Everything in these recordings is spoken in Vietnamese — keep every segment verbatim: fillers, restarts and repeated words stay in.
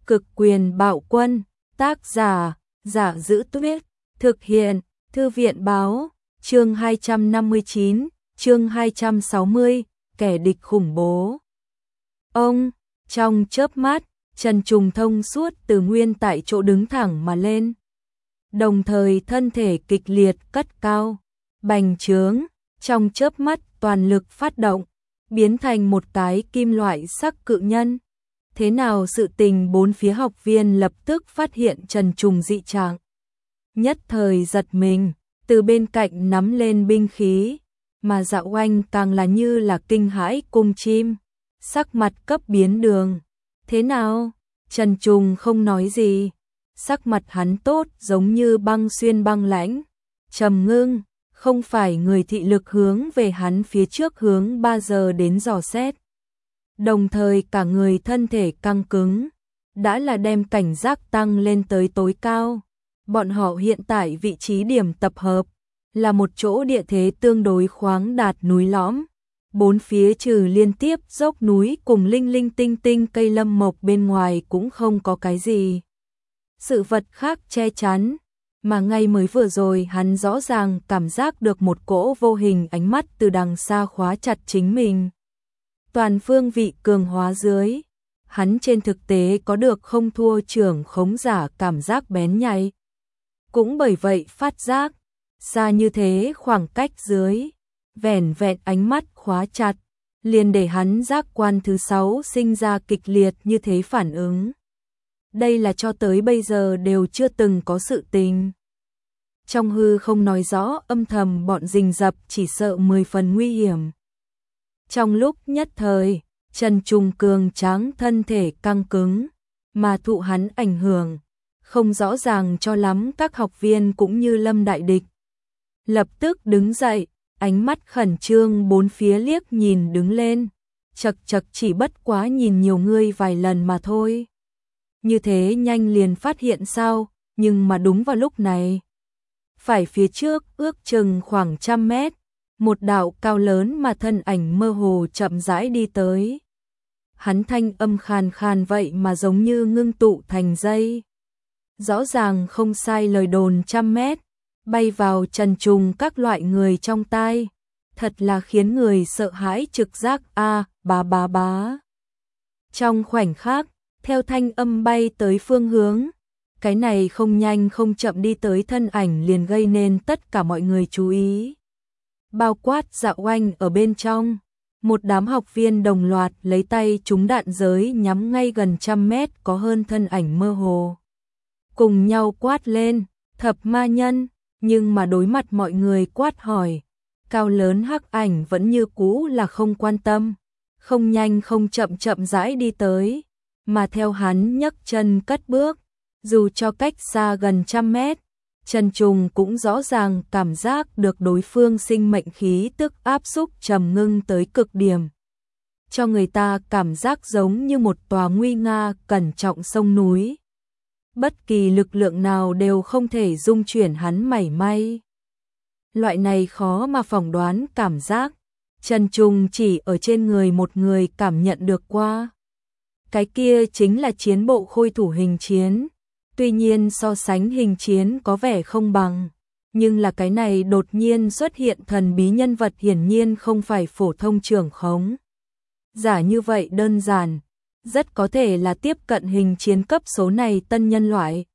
Cực quyền bạo quân, tác giả, Giả Giữ Tuyết, thực hiện, Thư viện báo, chương hai trăm năm mươi chín, chương hai trăm sáu mươi, kẻ địch khủng bố. Ông, trong chớp mắt, Trần Trùng thông suốt từ nguyên tại chỗ đứng thẳng mà lên. Đồng thời thân thể kịch liệt cất cao, bành trướng, trong chớp mắt toàn lực phát động, biến thành một cái kim loại sắc cự nhân. Thế nào sự tình bốn phía học viên lập tức phát hiện Trần Trùng dị trạng. Nhất thời giật mình, từ bên cạnh nắm lên binh khí, mà Dạo Oanh càng là như là kinh hãi cung chim, sắc mặt cấp biến đường. Thế nào? Trần Trùng không nói gì, sắc mặt hắn tốt giống như băng xuyên băng lãnh, trầm ngưng, không phải người thị lực hướng về hắn phía trước hướng ba giờ đến dò xét. Đồng thời cả người thân thể căng cứng, đã là đem cảnh giác tăng lên tới tối cao. Bọn họ hiện tại vị trí điểm tập hợp là một chỗ địa thế tương đối khoáng đạt núi lõm. Bốn phía trừ liên tiếp dốc núi cùng linh linh tinh tinh cây lâm mộc bên ngoài cũng không có cái gì sự vật khác che chắn, mà ngay mới vừa rồi hắn rõ ràng cảm giác được một cỗ vô hình ánh mắt từ đằng xa khóa chặt chính mình. Toàn phương vị cường hóa dưới, hắn trên thực tế có được không thua trưởng khống giả cảm giác bén nhạy. Cũng bởi vậy phát giác, xa như thế khoảng cách dưới, vẻn vẹn ánh mắt khóa chặt, liền để hắn giác quan thứ sáu sinh ra kịch liệt như thế phản ứng. Đây là cho tới bây giờ đều chưa từng có sự tình. Trong hư không nói rõ âm thầm bọn rình rập chỉ sợ mười phần nguy hiểm. Trong lúc nhất thời, Trần Trùng cường tráng thân thể căng cứng, mà thụ hắn ảnh hưởng, không rõ ràng cho lắm các học viên cũng như lâm đại địch. Lập tức đứng dậy, ánh mắt khẩn trương bốn phía liếc nhìn đứng lên, chật chật chỉ bất quá nhìn nhiều người vài lần mà thôi. Như thế nhanh liền phát hiện sao, nhưng mà đúng vào lúc này. Phải phía trước ước chừng khoảng trăm mét, một đạo cao lớn mà thân ảnh mơ hồ chậm rãi đi tới. Hắn thanh âm khàn khàn vậy mà giống như ngưng tụ thành dây. Rõ ràng không sai lời đồn trăm mét, bay vào Trần Trùng các loại người trong tai. Thật là khiến người sợ hãi trực giác a bá bá bá. Trong khoảnh khắc, theo thanh âm bay tới phương hướng, cái này không nhanh không chậm đi tới thân ảnh liền gây nên tất cả mọi người chú ý. Bao quát Dạo Oanh ở bên trong, một đám học viên đồng loạt lấy tay trúng đạn giới nhắm ngay gần trăm mét có hơn thân ảnh mơ hồ. Cùng nhau quát lên, thập ma nhân, nhưng mà đối mặt mọi người quát hỏi, cao lớn hắc ảnh vẫn như cũ là không quan tâm, không nhanh không chậm chậm rãi đi tới, mà theo hắn nhấc chân cất bước, dù cho cách xa gần trăm mét, Trần Trùng cũng rõ ràng cảm giác được đối phương sinh mệnh khí tức áp xúc trầm ngưng tới cực điểm. Cho người ta cảm giác giống như một tòa nguy nga cẩn trọng sông núi. Bất kỳ lực lượng nào đều không thể dung chuyển hắn mảy may. Loại này khó mà phỏng đoán cảm giác, Trần Trùng chỉ ở trên người một người cảm nhận được qua. Cái kia chính là chiến bộ khôi thủ hình chiến. Tuy nhiên so sánh hình chiến có vẻ không bằng, nhưng là cái này đột nhiên xuất hiện thần bí nhân vật hiển nhiên không phải phổ thông trưởng khống. Giả như vậy đơn giản, rất có thể là tiếp cận hình chiến cấp số này tân nhân loại.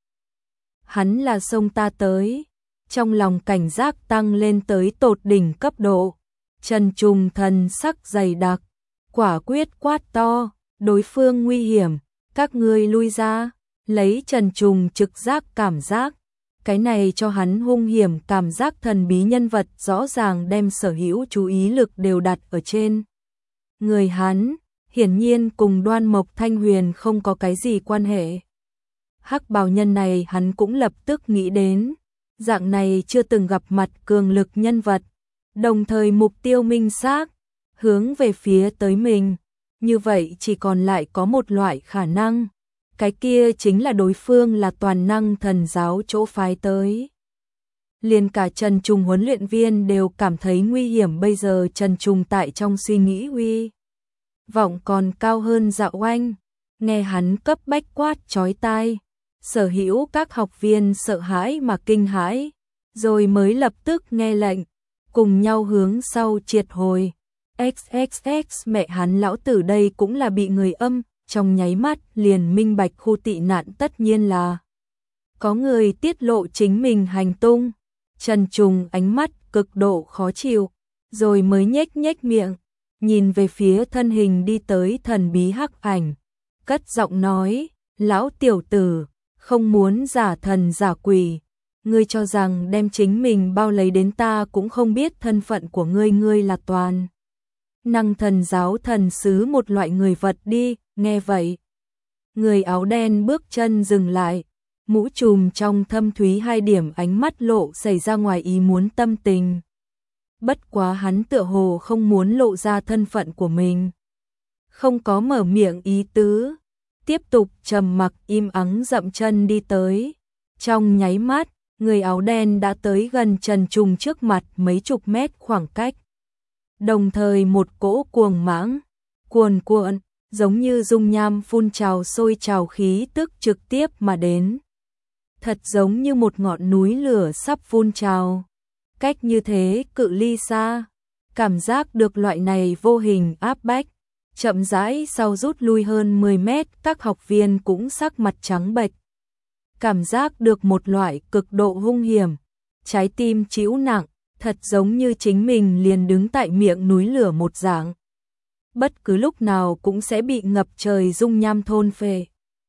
Hắn là xông ta tới, trong lòng cảnh giác tăng lên tới tột đỉnh cấp độ. Trần Trùng thần sắc dày đặc, quả quyết quát to, đối phương nguy hiểm, các ngươi lui ra. Lấy Trần Trùng trực giác cảm giác, cái này cho hắn hung hiểm cảm giác thần bí nhân vật rõ ràng đem sở hữu chú ý lực đều đặt ở trên người hắn, hiển nhiên cùng Đoan Mộc Thanh Huyền không có cái gì quan hệ. Hắc bào nhân này hắn cũng lập tức nghĩ đến, dạng này chưa từng gặp mặt cường lực nhân vật, đồng thời mục tiêu minh xác, hướng về phía tới mình, như vậy chỉ còn lại có một loại khả năng. Cái kia chính là đối phương là toàn năng thần giáo chỗ phái tới. Liền cả Trần Trùng huấn luyện viên đều cảm thấy nguy hiểm. Bây giờ Trần Trùng tại trong suy nghĩ uy vọng còn cao hơn Dạo Oanh, Nghe hắn cấp bách quát chói tai, sở hữu các học viên sợ hãi mà kinh hãi, rồi mới lập tức nghe lệnh, cùng nhau hướng sau triệt hồi. Xxx mẹ hắn lão tử đây cũng là bị người âm, trong nháy mắt liền minh bạch khu tị nạn tất nhiên là có người tiết lộ chính mình hành tung. Trần Trùng ánh mắt cực độ khó chịu, rồi mới nhếch nhếch miệng, nhìn về phía thân hình đi tới thần bí hắc ảnh, cất giọng nói, lão tiểu tử, không muốn giả thần giả quỷ, ngươi cho rằng đem chính mình bao lấy đến ta cũng không biết thân phận của ngươi, ngươi là toàn năng thần giáo thần sứ một loại người vật đi. Nghe vậy, người áo đen bước chân dừng lại, mũ trùm trong thâm thúy hai điểm ánh mắt lộ xảy ra ngoài ý muốn tâm tình. Bất quá hắn tựa hồ không muốn lộ ra thân phận của mình, không có mở miệng ý tứ, tiếp tục trầm mặc im ắng dậm chân đi tới. Trong nháy mắt, người áo đen đã tới gần Trần Trùng trước mặt mấy chục mét khoảng cách. Đồng thời một cỗ cuồng mãng, cuồn cuộn, giống như dung nham phun trào sôi trào khí tức trực tiếp mà đến. Thật giống như một ngọn núi lửa sắp phun trào. Cách như thế cự ly xa, cảm giác được loại này vô hình áp bách. Chậm rãi sau rút lui hơn mười mét, các học viên cũng sắc mặt trắng bệch. Cảm giác được một loại cực độ hung hiểm, trái tim chịu nặng, thật giống như chính mình liền đứng tại miệng núi lửa một dạng. Bất cứ lúc nào cũng sẽ bị ngập trời dung nham thôn phệ.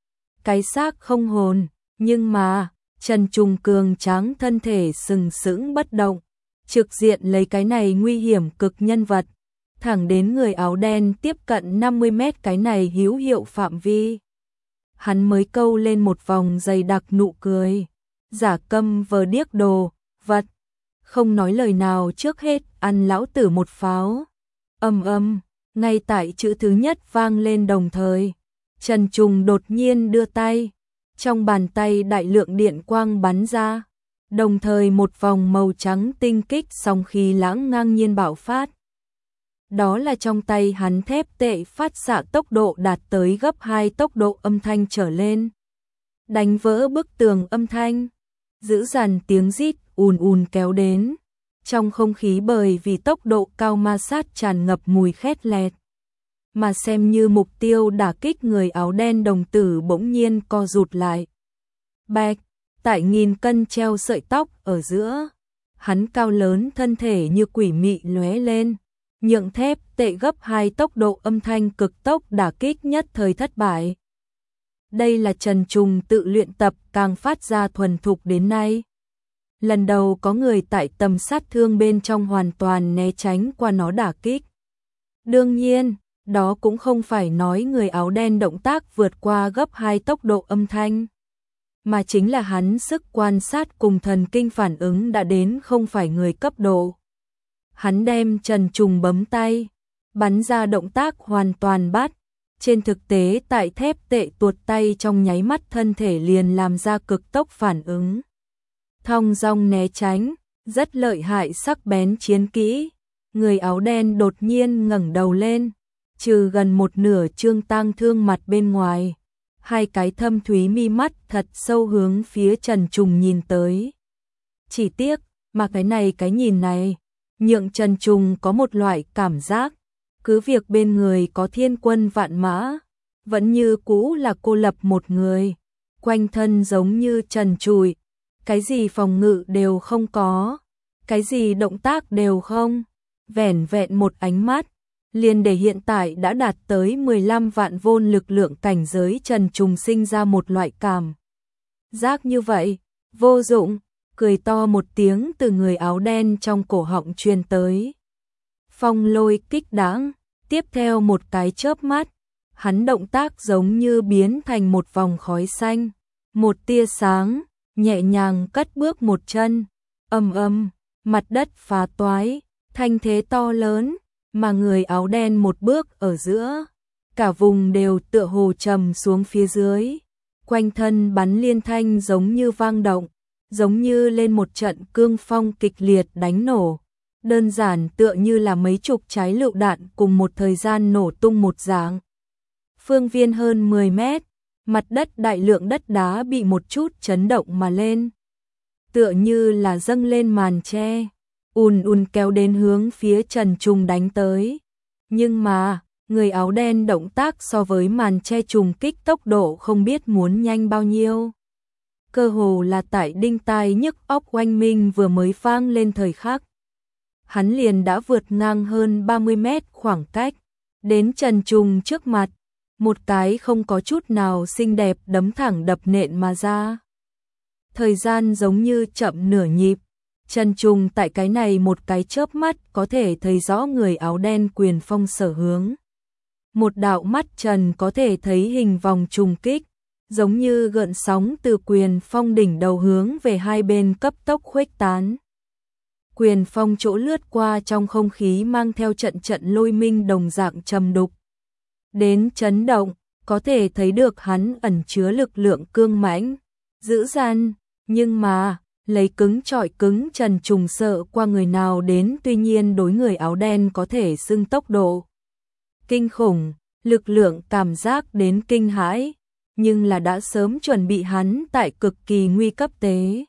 Cái xác không hồn, nhưng mà, Trần Trùng cường tráng thân thể sừng sững bất động, trực diện lấy cái này nguy hiểm cực nhân vật, thẳng đến người áo đen tiếp cận năm mươi mét cái này hữu hiệu phạm vi. Hắn mới câu lên một vòng dày đặc nụ cười, giả câm vờ điếc đồ, vật, không nói lời nào, trước hết ăn lão tử một pháo. Âm âm, ngay tại chữ thứ nhất vang lên đồng thời, Trần Trùng đột nhiên đưa tay, trong bàn tay đại lượng điện quang bắn ra, đồng thời một vòng màu trắng tinh kích sóng khí lãng ngang nhiên bạo phát. Đó là trong tay hắn thép tệ phát xạ tốc độ đạt tới gấp hai tốc độ âm thanh trở lên, đánh vỡ bức tường âm thanh, dữ dằn tiếng rít ùn ùn kéo đến. Trong không khí bởi vì tốc độ cao ma sát tràn ngập mùi khét lẹt, mà xem như mục tiêu đả kích người áo đen đồng tử bỗng nhiên co rụt lại. Bạch, tại nghìn cân treo sợi tóc ở giữa, hắn cao lớn thân thể như quỷ mị lóe lên, nhượng thép tệ gấp hai tốc độ âm thanh cực tốc đả kích nhất thời thất bại. Đây là Trần Trùng tự luyện tập càng phát ra thuần thục đến nay. Lần đầu có người tại tầm sát thương bên trong hoàn toàn né tránh qua nó đả kích. Đương nhiên, đó cũng không phải nói người áo đen động tác vượt qua gấp hai tốc độ âm thanh, mà chính là hắn sức quan sát cùng thần kinh phản ứng đã đến không phải người cấp độ. Hắn đem Trần Trùng bấm tay, bắn ra động tác hoàn toàn bắt. Trên thực tế tại thép tệ tuột tay trong nháy mắt thân thể liền làm ra cực tốc phản ứng. Thong dong né tránh, rất lợi hại sắc bén chiến kỹ. Người áo đen đột nhiên ngẩng đầu lên, trừ gần một nửa trương tang thương mặt bên ngoài, hai cái thâm thúy mi mắt thật sâu hướng phía Trần Trùng nhìn tới. Chỉ tiếc, mà cái này cái nhìn này, nhượng Trần Trùng có một loại cảm giác, cứ việc bên người có thiên quân vạn mã, vẫn như cũ là cô lập một người, quanh thân giống như trần trụi, cái gì phòng ngự đều không có, cái gì động tác đều không, vẻn vẹn một ánh mắt, liền để hiện tại đã đạt tới mười lăm vạn vôn lực lượng cảnh giới Trần Trùng sinh ra một loại cảm giác như vậy, vô dụng, cười to một tiếng từ người áo đen trong cổ họng truyền tới. Phong lôi kích đãng, tiếp theo một cái chớp mắt, hắn động tác giống như biến thành một vòng khói xanh, một tia sáng, nhẹ nhàng cất bước một chân, ầm ầm, mặt đất phá toái, thanh thế to lớn, mà người áo đen một bước ở giữa, cả vùng đều tựa hồ trầm xuống phía dưới, quanh thân bắn liên thanh giống như vang động, giống như lên một trận cương phong kịch liệt đánh nổ. Đơn giản tựa như là mấy chục trái lựu đạn cùng một thời gian nổ tung một dạng. phương viên hơn mười mét, mặt đất đại lượng đất đá bị một chút chấn động mà lên. Tựa như là dâng lên màn che, ùn ùn kéo đến hướng phía Trần Trùng đánh tới. Nhưng mà, người áo đen động tác so với màn che trùng kích tốc độ không biết muốn nhanh bao nhiêu. Cơ hồ là tại đinh tai nhức óc oanh minh vừa mới vang lên thời khắc. Hắn liền đã vượt ngang hơn ba mươi mét khoảng cách, đến Trần Trùng trước mặt, một cái không có chút nào xinh đẹp đấm thẳng đập nện mà ra. Thời gian giống như chậm nửa nhịp, Trần Trùng tại cái này một cái chớp mắt có thể thấy rõ người áo đen quyền phong sở hướng. Một đạo mắt trần có thể thấy hình vòng trùng kích, giống như gợn sóng từ quyền phong đỉnh đầu hướng về hai bên cấp tốc khuếch tán. Quyền phong chỗ lướt qua trong không khí mang theo trận trận lôi minh đồng dạng trầm đục. Đến chấn động, có thể thấy được hắn ẩn chứa lực lượng cương mãnh, dữ dằn, nhưng mà, lấy cứng trọi cứng Trần Trùng sợ qua người nào đến, tuy nhiên đối người áo đen có thể xưng tốc độ kinh khủng, lực lượng cảm giác đến kinh hãi, nhưng là đã sớm chuẩn bị hắn tại cực kỳ nguy cấp tế.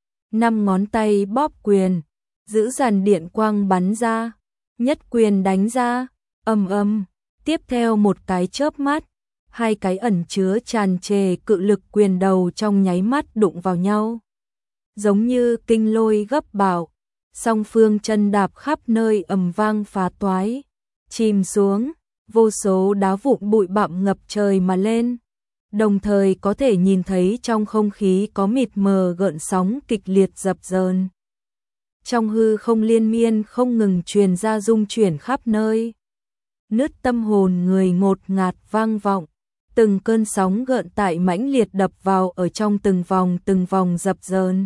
Năm ngón tay bóp quyền, giữ dàn điện quang bắn ra, nhất quyền đánh ra, ầm ầm, tiếp theo một cái chớp mắt, hai cái ẩn chứa tràn trề cự lực quyền đầu trong nháy mắt đụng vào nhau. Giống như kinh lôi gấp bạo, song phương chân đạp khắp nơi ầm vang phá toái, chìm xuống, vô số đá vụn bụi bặm ngập trời mà lên. Đồng thời có thể nhìn thấy trong không khí có mịt mờ gợn sóng kịch liệt dập dờn. Trong hư không liên miên không ngừng truyền ra rung chuyển khắp nơi. Nứt tâm hồn người ngột ngạt vang vọng, từng cơn sóng gợn tại mãnh liệt đập vào ở trong từng vòng từng vòng dập dờn.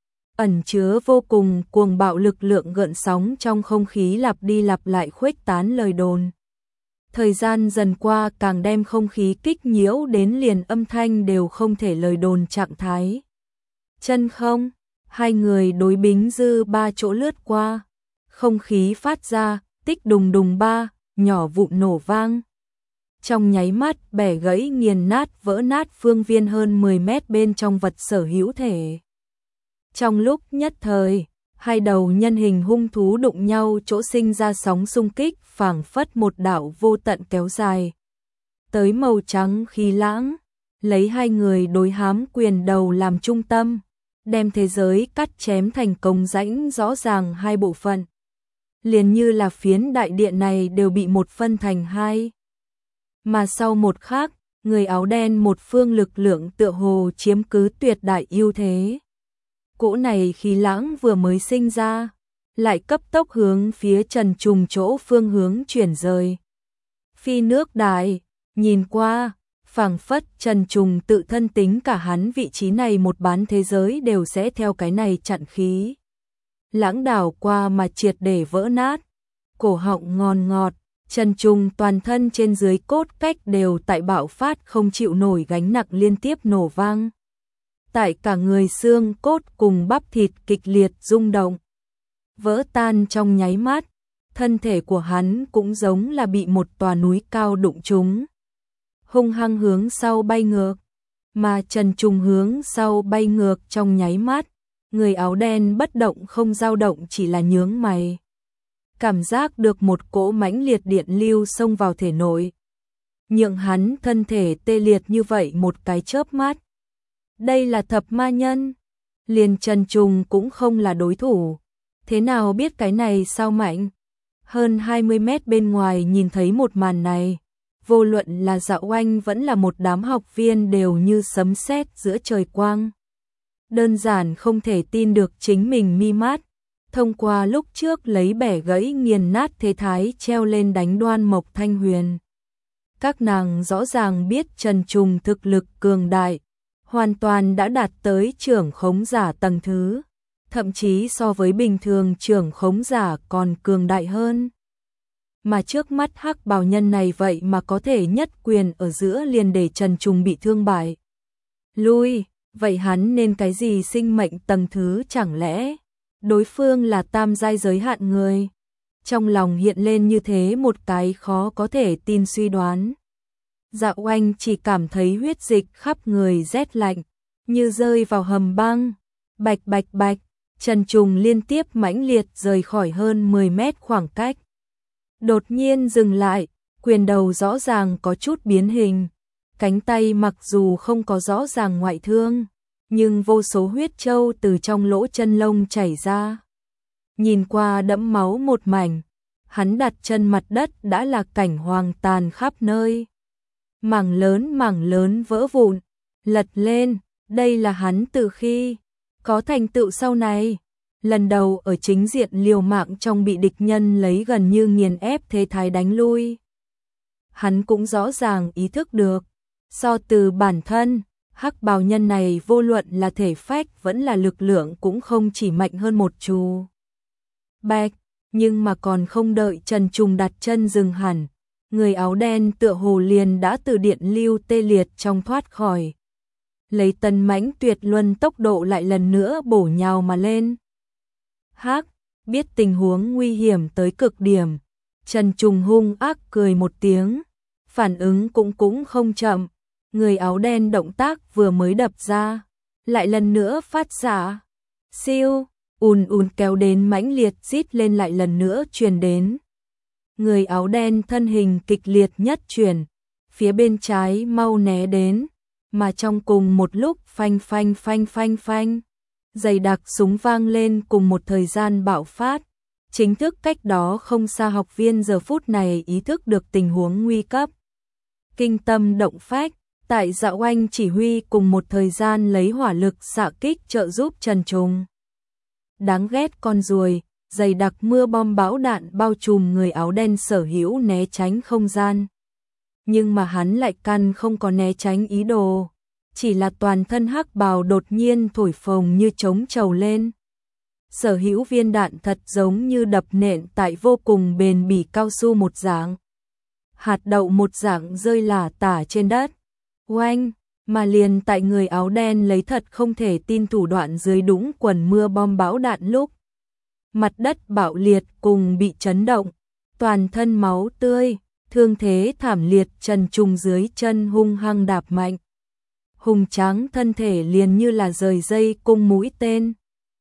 Ẩn chứa vô cùng cuồng bạo lực lượng gợn sóng trong không khí lặp đi lặp lại khuếch tán lời đồn. Thời gian dần qua càng đem không khí kích nhiễu đến liền âm thanh đều không thể lời đồn trạng thái. Chân không, hai người đối bính dư ba chỗ lướt qua, không khí phát ra, tích đùng đùng ba, nhỏ vụn nổ vang. Trong nháy mắt bẻ gãy nghiền nát vỡ nát phương viên hơn mười mét bên trong vật sở hữu thể. Trong lúc nhất thời, hai đầu nhân hình hung thú đụng nhau chỗ sinh ra sóng xung kích phảng phất một đạo vô tận kéo dài. Tới màu trắng khí lãng, lấy hai người đối hám quyền đầu làm trung tâm, đem thế giới cắt chém thành công rãnh rõ ràng hai bộ phận. Liền như là phiến đại điện này đều bị một phân thành hai. Mà sau một khắc, người áo đen một phương lực lượng tựa hồ chiếm cứ tuyệt đại ưu thế. Cỗ này khí lãng vừa mới sinh ra, lại cấp tốc hướng phía Trần Trùng chỗ phương hướng chuyển rời. Phi nước đại, nhìn qua, phảng phất Trần Trùng tự thân tính cả hắn vị trí này một bán thế giới đều sẽ theo cái này chặn khí. Lãng đảo qua mà triệt để vỡ nát, cổ họng ngon ngọt, Trần Trùng toàn thân trên dưới cốt cách đều tại bạo phát không chịu nổi gánh nặng liên tiếp nổ vang. Tại cả người xương cốt cùng bắp thịt kịch liệt rung động, vỡ tan trong nháy mắt, thân thể của hắn cũng giống là bị một tòa núi cao đụng trúng, hung hăng hướng sau bay ngược, mà Trần Trùng hướng sau bay ngược trong nháy mắt, người áo đen bất động không dao động chỉ là nhướng mày. Cảm giác được một cỗ mãnh liệt điện lưu xông vào thể nội, nhượng hắn thân thể tê liệt như vậy một cái chớp mắt. Đây là thập ma nhân, liền Trần Trùng cũng không là đối thủ, thế nào biết cái này sao mạnh. Hơn hai mươi mét bên ngoài nhìn thấy một màn này, vô luận là Dạo Oanh vẫn là một đám học viên đều như sấm sét giữa trời quang. Đơn giản không thể tin được chính mình mi mắt, thông qua lúc trước lấy bẻ gãy nghiền nát thế thái treo lên đánh Đoan Mộc Thanh Huyền. Các nàng rõ ràng biết Trần Trùng thực lực cường đại, hoàn toàn đã đạt tới trưởng khống giả tầng thứ, thậm chí so với bình thường trưởng khống giả còn cường đại hơn. Mà trước mắt hắc bào nhân này vậy mà có thể nhất quyền ở giữa liền để Trần Trùng bị thương bại. Lui, vậy hắn nên cái gì sinh mệnh tầng thứ chẳng lẽ? Đối phương là tam giai giới hạn người. Trong lòng hiện lên như thế một cái khó có thể tin suy đoán. Dạ Oanh chỉ cảm thấy huyết dịch khắp người rét lạnh, như rơi vào hầm băng. Bạch bạch bạch, Trần Trùng liên tiếp mãnh liệt rời khỏi hơn mười mét khoảng cách. Đột nhiên dừng lại, quyền đầu rõ ràng có chút biến hình. Cánh tay mặc dù không có rõ ràng ngoại thương, nhưng vô số huyết châu từ trong lỗ chân lông chảy ra. Nhìn qua đẫm máu một mảnh, hắn đặt chân mặt đất đã là cảnh hoang tàn khắp nơi. Mảng lớn mảng lớn vỡ vụn, lật lên, đây là hắn từ khi có thành tựu sau này. Lần đầu ở chính diện liều mạng trong bị địch nhân lấy gần như nghiền ép thế thái đánh lui. Hắn cũng rõ ràng ý thức được, so từ bản thân, hắc bào nhân này vô luận là thể phách vẫn là lực lượng cũng không chỉ mạnh hơn một chú. Bạch, nhưng mà còn không đợi Trần Trùng đặt chân dừng hẳn, người áo đen tựa hồ liền đã từ điện lưu tê liệt trong thoát khỏi. Lấy tần mãnh tuyệt luân tốc độ lại lần nữa bổ nhào mà lên. Hắc, biết tình huống nguy hiểm tới cực điểm, Trần Trùng hung ác cười một tiếng, phản ứng cũng cũng không chậm, người áo đen động tác vừa mới đập ra, lại lần nữa phát ra. Siêu, ùn ùn kéo đến mãnh liệt rít lên lại lần nữa truyền đến. Người áo đen thân hình kịch liệt nhất chuyển, phía bên trái mau né đến, mà trong cùng một lúc phanh phanh phanh phanh phanh, dày đặc súng vang lên cùng một thời gian bạo phát. Chính thức cách đó không xa học viên giờ phút này ý thức được tình huống nguy cấp. Kinh tâm động phách, tại Dạ Oanh chỉ huy cùng một thời gian lấy hỏa lực xạ kích trợ giúp Trần Trùng. Đáng ghét con ruồi, dày đặc mưa bom bão đạn bao trùm người áo đen sở hữu né tránh không gian. Nhưng mà hắn lại căn không có né tránh ý đồ, chỉ là toàn thân hắc bào đột nhiên thổi phồng như trống trầu lên. Sở hữu viên đạn thật giống như đập nện tại vô cùng bền bỉ cao su một dạng. Hạt đậu một dạng rơi lả tả trên đất. Oanh, mà liền tại người áo đen lấy thật không thể tin thủ đoạn dưới đũng quần mưa bom bão đạn lúc. Mặt đất bạo liệt cùng bị chấn động, toàn thân máu tươi, thương thế thảm liệt. Trần Trùng dưới chân hung hăng đạp mạnh. Hùng tráng thân thể liền như là rời dây cung mũi tên.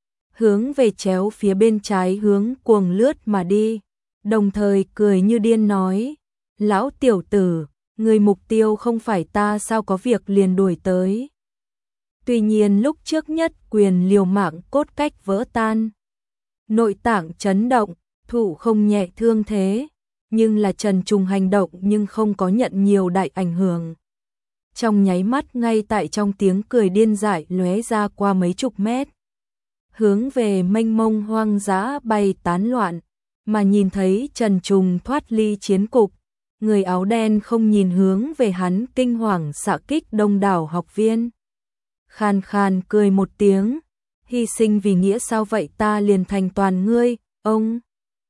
Hướng về chéo phía bên trái hướng cuồng lướt mà đi, đồng thời cười như điên nói, lão tiểu tử, người mục tiêu không phải ta sao có việc liền đuổi tới. Tuy nhiên lúc trước nhất quyền liều mạng cốt cách vỡ tan, nội tạng chấn động, thủ không nhẹ thương thế, nhưng là Trần Trùng hành động nhưng không có nhận nhiều đại ảnh hưởng. Trong nháy mắt ngay tại trong tiếng cười điên dại lóe ra qua mấy chục mét, hướng về mênh mông hoang dã bay tán loạn, mà nhìn thấy Trần Trùng thoát ly chiến cục, người áo đen không nhìn hướng về hắn kinh hoàng xạ kích đông đảo học viên. Khan khan cười một tiếng, hy sinh vì nghĩa sao vậy ta liền thành toàn ngươi, ông.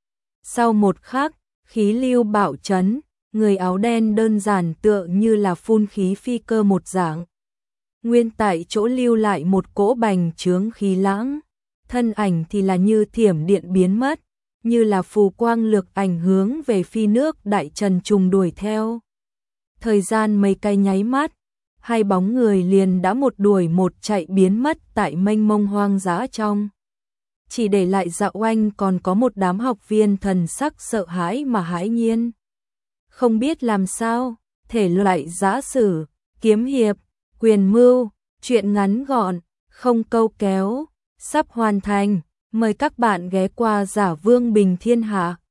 Sau một khắc, khí lưu bạo chấn, người áo đen đơn giản tựa như là phun khí phi cơ một dạng. Nguyên tại chỗ lưu lại một cỗ bành trướng khí lãng, thân ảnh thì là như thiểm điện biến mất, như là phù quang lược ảnh hướng về phi nước đại Trần Trùng đuổi theo. Thời gian mấy cái nháy mắt, hai bóng người liền đã một đuổi một chạy biến mất tại mênh mông hoang dã trong. Chỉ để lại Dạ Oanh còn có một đám học viên thần sắc sợ hãi mà hãi nhiên. Không biết làm sao, thể loại giã sử, kiếm hiệp, quyền mưu, truyện ngắn gọn, không câu kéo, sắp hoàn thành. Mời các bạn ghé qua Giả Vương Bình Thiên Hạ.